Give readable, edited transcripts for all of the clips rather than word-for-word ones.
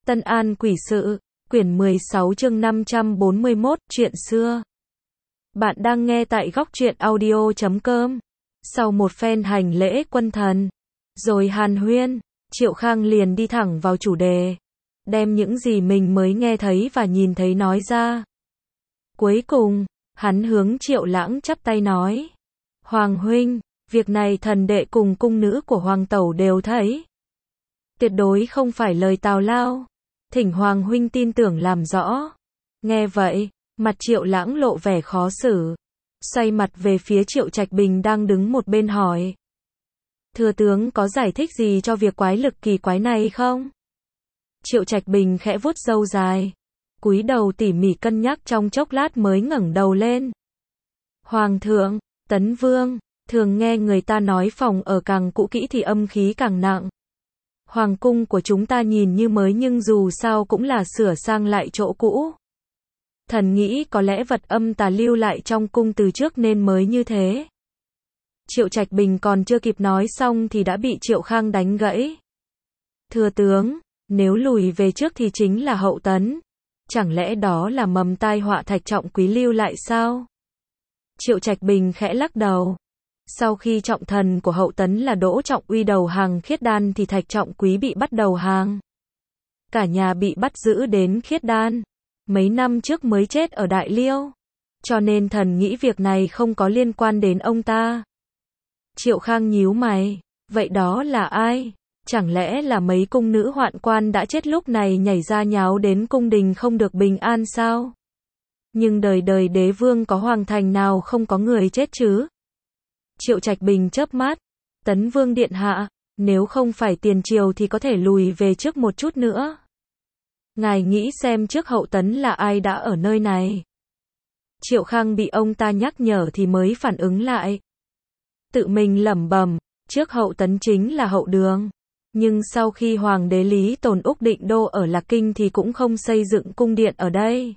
Tân An Quỷ Sự, quyển 16 chương 541, chuyện xưa. Bạn đang nghe tại góc truyện audio.com. Sau một phen hành lễ quân thần, rồi hàn huyên, Triệu Khang liền đi thẳng vào chủ đề, đem những gì mình mới nghe thấy và nhìn thấy nói ra. Cuối cùng, hắn hướng Triệu Lãng chắp tay nói: Hoàng huynh, việc này thần đệ cùng cung nữ của Hoàng tẩu đều thấy. Tuyệt đối không phải lời tào lao. Thỉnh Hoàng huynh tin tưởng làm rõ. Nghe vậy, mặt Triệu Lãng lộ vẻ khó xử. Xoay mặt về phía Triệu Trạch Bình đang đứng một bên hỏi: Thừa tướng có giải thích gì cho việc quái lực kỳ quái này không? Triệu Trạch Bình khẽ vuốt râu dài, cúi đầu tỉ mỉ cân nhắc trong chốc lát mới ngẩng đầu lên. Hoàng thượng, Tấn Vương, thường nghe người ta nói phòng ở càng cũ kỹ thì âm khí càng nặng. Hoàng cung của chúng ta nhìn như mới nhưng dù sao cũng là sửa sang lại chỗ cũ. Thần nghĩ có lẽ vật âm tà lưu lại trong cung từ trước nên mới như thế. Triệu Trạch Bình còn chưa kịp nói xong thì đã bị Triệu Khang đánh gãy. Thưa tướng, nếu lùi về trước thì chính là Hậu Tấn. Chẳng lẽ đó là mầm tai họa Thạch Trọng Quý lưu lại sao? Triệu Trạch Bình khẽ lắc đầu. Sau khi trọng thần của Hậu Tấn là Đỗ Trọng Uy đầu hàng Khiết Đan thì Thạch Trọng Quý bị bắt đầu hàng. Cả nhà bị bắt giữ đến Khiết Đan. Mấy năm trước mới chết ở Đại Liêu. Cho nên thần nghĩ việc này không có liên quan đến ông ta. Triệu Khang nhíu mày. Vậy đó là ai? Chẳng lẽ là mấy cung nữ hoạn quan đã chết lúc này nhảy ra nháo đến cung đình không được bình an sao? Nhưng đời đời đế vương có hoàng thành nào không có người chết chứ? Triệu Trạch Bình chớp mắt. Tấn Vương điện hạ, nếu không phải tiền triều thì có thể lùi về trước một chút nữa. Ngài nghĩ xem trước Hậu Tấn là ai đã ở nơi này? Triệu Khang bị ông ta nhắc nhở thì mới phản ứng lại. Tự mình lẩm bẩm, trước Hậu Tấn chính là Hậu Đường. Nhưng sau khi Hoàng đế Lý Tồn Úc định đô ở Lạc Kinh thì cũng không xây dựng cung điện ở đây.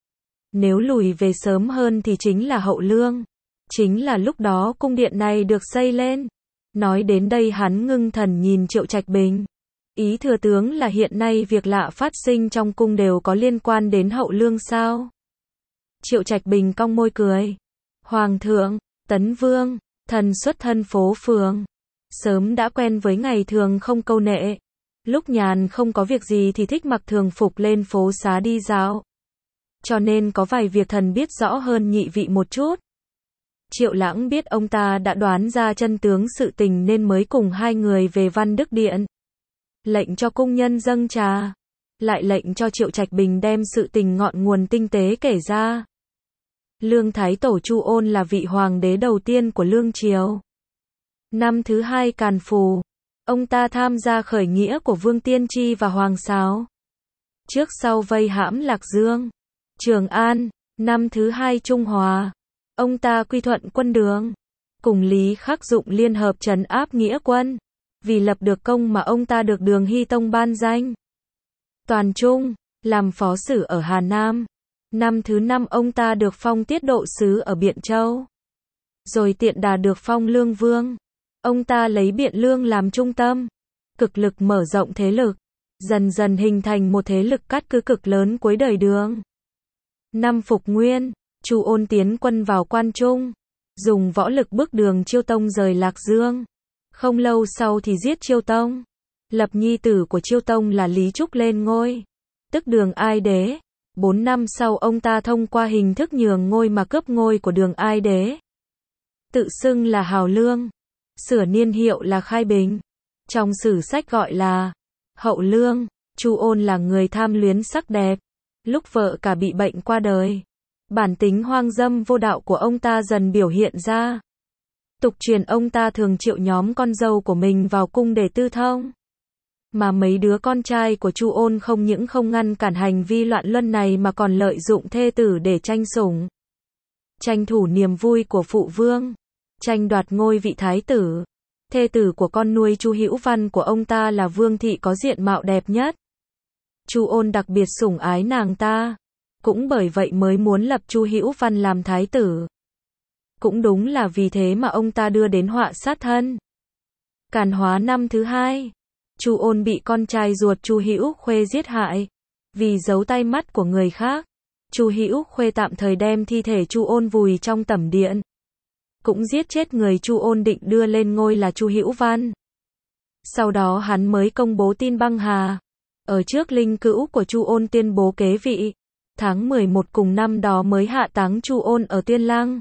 Nếu lùi về sớm hơn thì chính là Hậu Lương. Chính là lúc đó cung điện này được xây lên. Nói đến đây hắn ngưng thần nhìn Triệu Trạch Bình. Ý thừa tướng là hiện nay việc lạ phát sinh trong cung đều có liên quan đến Hậu Lương sao? Triệu Trạch Bình cong môi cười. Hoàng thượng, Tấn Vương, thần xuất thân phố phường. Sớm đã quen với ngày thường không câu nệ. Lúc nhàn không có việc gì thì thích mặc thường phục lên phố xá đi dạo. Cho nên có vài việc thần biết rõ hơn nhị vị một chút. Triệu Lãng biết ông ta đã đoán ra chân tướng sự tình nên mới cùng hai người về Văn Đức Điện. Lệnh cho cung nhân dâng trà. Lại lệnh cho Triệu Trạch Bình đem sự tình ngọn nguồn tinh tế kể ra. Lương Thái Tổ Chu Ôn là vị hoàng đế đầu tiên của Lương Triều. Năm thứ hai Càn Phù, ông ta tham gia khởi nghĩa của Vương Tiên Tri và Hoàng Sáo. Trước sau vây hãm Lạc Dương, Trường An. Năm thứ hai Trung Hòa, ông ta quy thuận quân Đường, cùng Lý Khắc Dụng liên hợp trấn áp nghĩa quân. Vì lập được công mà ông ta được Đường Hy Tông ban danh Toàn Trung, làm phó sử ở Hà Nam. Năm thứ năm ông ta được phong tiết độ sứ ở Biện Châu. Rồi tiện đà được phong Lương Vương. Ông ta lấy Biện Lương làm trung tâm, cực lực mở rộng thế lực, dần dần hình thành một thế lực cát cứ cực lớn cuối đời Đường. Năm Phục Nguyên, Chu Ôn tiến quân vào Quan Trung, dùng võ lực bức Đường Chiêu Tông rời Lạc Dương. Không lâu sau thì giết Chiêu Tông, lập nhi tử của Chiêu Tông là Lý Trúc lên ngôi, tức Đường Ai Đế. 4 năm sau ông ta thông qua hình thức nhường ngôi mà cướp ngôi của Đường Ai Đế. Tự xưng là Hào Lương, sửa niên hiệu là Khai Bình. Trong sử sách gọi là Hậu Lương. Chu Ôn là người tham luyến sắc đẹp. Lúc vợ cả bị bệnh qua đời, bản tính hoang dâm vô đạo của ông ta dần biểu hiện ra. Tục truyền ông ta thường triệu nhóm con dâu của mình vào cung để tư thông. Mà mấy đứa con trai của Chu Ôn không những không ngăn cản hành vi loạn luân này mà còn lợi dụng thê tử để tranh sủng, tranh thủ niềm vui của phụ vương, tranh đoạt ngôi vị thái tử. Thê tử của con nuôi Chu Hữu Văn của ông ta là Vương thị có diện mạo đẹp nhất. Chu Ôn đặc biệt sủng ái nàng ta, cũng bởi vậy mới muốn lập Chu Hữu Văn làm thái tử. Cũng đúng là vì thế mà ông ta đưa đến họa sát thân. Càn Hóa năm thứ hai, Chu Ôn bị con trai ruột Chu Hữu Khuê giết hại. Vì giấu tay mắt của người khác, Chu Hữu Khuê tạm thời đem thi thể Chu Ôn vùi trong tẩm điện. Cũng giết chết người Chu Ôn định đưa lên ngôi là Chu Hữu Văn. Sau đó hắn mới công bố tin băng hà. Ở trước linh cữu của Chu Ôn tuyên bố kế vị. Tháng 11 cùng năm đó mới hạ táng Chu Ôn ở Tiên Lăng.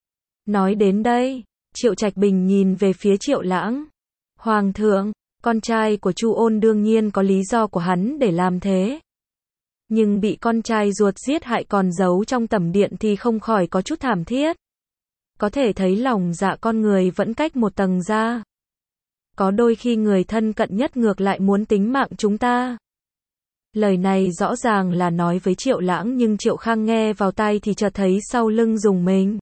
Nói đến đây, Triệu Trạch Bình nhìn về phía Triệu Lãng. Hoàng thượng, con trai của Chu Ôn đương nhiên có lý do của hắn để làm thế. Nhưng bị con trai ruột giết hại còn giấu trong tẩm điện thì không khỏi có chút thảm thiết. Có thể thấy lòng dạ con người vẫn cách một tầng ra. Có đôi khi người thân cận nhất ngược lại muốn tính mạng chúng ta. Lời này rõ ràng là nói với Triệu Lãng nhưng Triệu Khang nghe vào tai thì chợt thấy sau lưng rùng mình.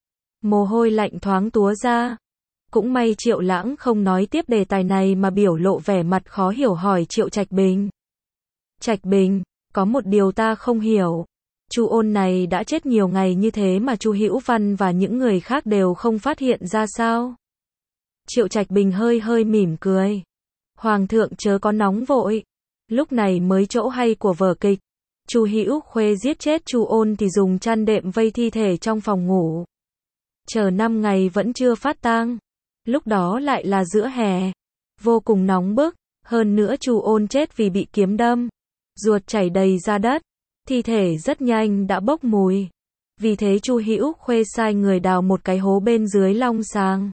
Mồ hôi lạnh thoáng túa ra. Cũng may Triệu Lãng không nói tiếp đề tài này mà biểu lộ vẻ mặt khó hiểu hỏi Triệu Trạch Bình. Trạch Bình, có một điều ta không hiểu. Chu Ôn này đã chết nhiều ngày như thế mà Chu Hữu Văn và những người khác đều không phát hiện ra sao? Triệu Trạch Bình hơi mỉm cười. Hoàng thượng chớ có nóng vội. Lúc này mới chỗ hay của vở kịch. Chu Hữu Khuê giết chết Chu Ôn thì dùng chăn đệm vây thi thể trong phòng ngủ. Chờ 5 ngày vẫn chưa phát tang. Lúc đó lại là giữa hè. Vô cùng nóng bức. Hơn nữa Chu Ôn chết vì bị kiếm đâm. Ruột chảy đầy ra đất. Thi thể rất nhanh đã bốc mùi. Vì thế Chu Hữu Khuê sai người đào một cái hố bên dưới long sàng.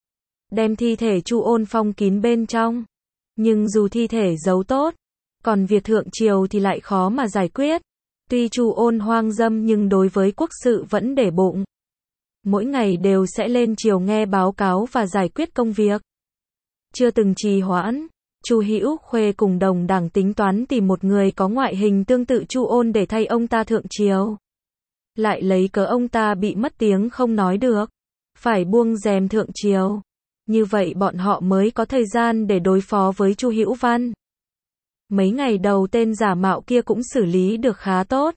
Đem thi thể Chu Ôn phong kín bên trong. Nhưng dù thi thể giấu tốt, còn việc thượng triều thì lại khó mà giải quyết. Tuy Chu Ôn hoang dâm nhưng đối với quốc sự vẫn để bụng. Mỗi ngày đều sẽ lên triều nghe báo cáo và giải quyết công việc. Chưa từng trì hoãn, Chu Hữu Khuê cùng đồng đảng tính toán tìm một người có ngoại hình tương tự Chu Ôn để thay ông ta thượng triều. Lại lấy cớ ông ta bị mất tiếng không nói được, phải buông rèm thượng triều. Như vậy bọn họ mới có thời gian để đối phó với Chu Hữu Văn. Mấy ngày đầu tên giả mạo kia cũng xử lý được khá tốt.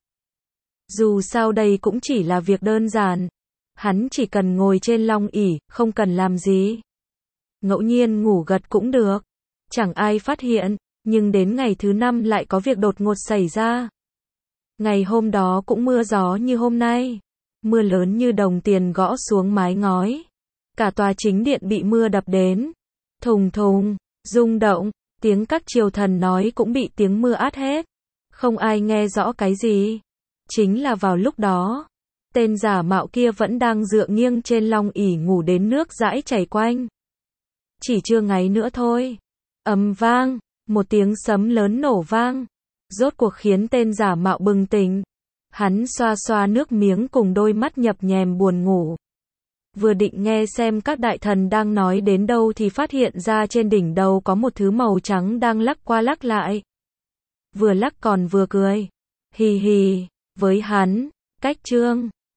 Dù sao đây cũng chỉ là việc đơn giản. Hắn chỉ cần ngồi trên long ỷ, không cần làm gì. Ngẫu nhiên ngủ gật cũng được. Chẳng ai phát hiện, nhưng đến ngày thứ 5 lại có việc đột ngột xảy ra. Ngày hôm đó cũng mưa gió như hôm nay. Mưa lớn như đồng tiền gõ xuống mái ngói. Cả tòa chính điện bị mưa đập đến. Thùng thùng, rung động, tiếng các triều thần nói cũng bị tiếng mưa át hết. Không ai nghe rõ cái gì. Chính là vào lúc đó, tên giả mạo kia vẫn đang dựa nghiêng trên long ỷ ngủ đến nước dãi chảy quanh. Chỉ chưa ngáy nữa thôi. Ầm vang, một tiếng sấm lớn nổ vang. Rốt cuộc khiến tên giả mạo bừng tỉnh. Hắn xoa xoa nước miếng cùng đôi mắt nhập nhèm buồn ngủ. Vừa định nghe xem các đại thần đang nói đến đâu thì phát hiện ra trên đỉnh đầu có một thứ màu trắng đang lắc qua lắc lại. Vừa lắc còn vừa cười. Hì hì, với hắn, cách trương,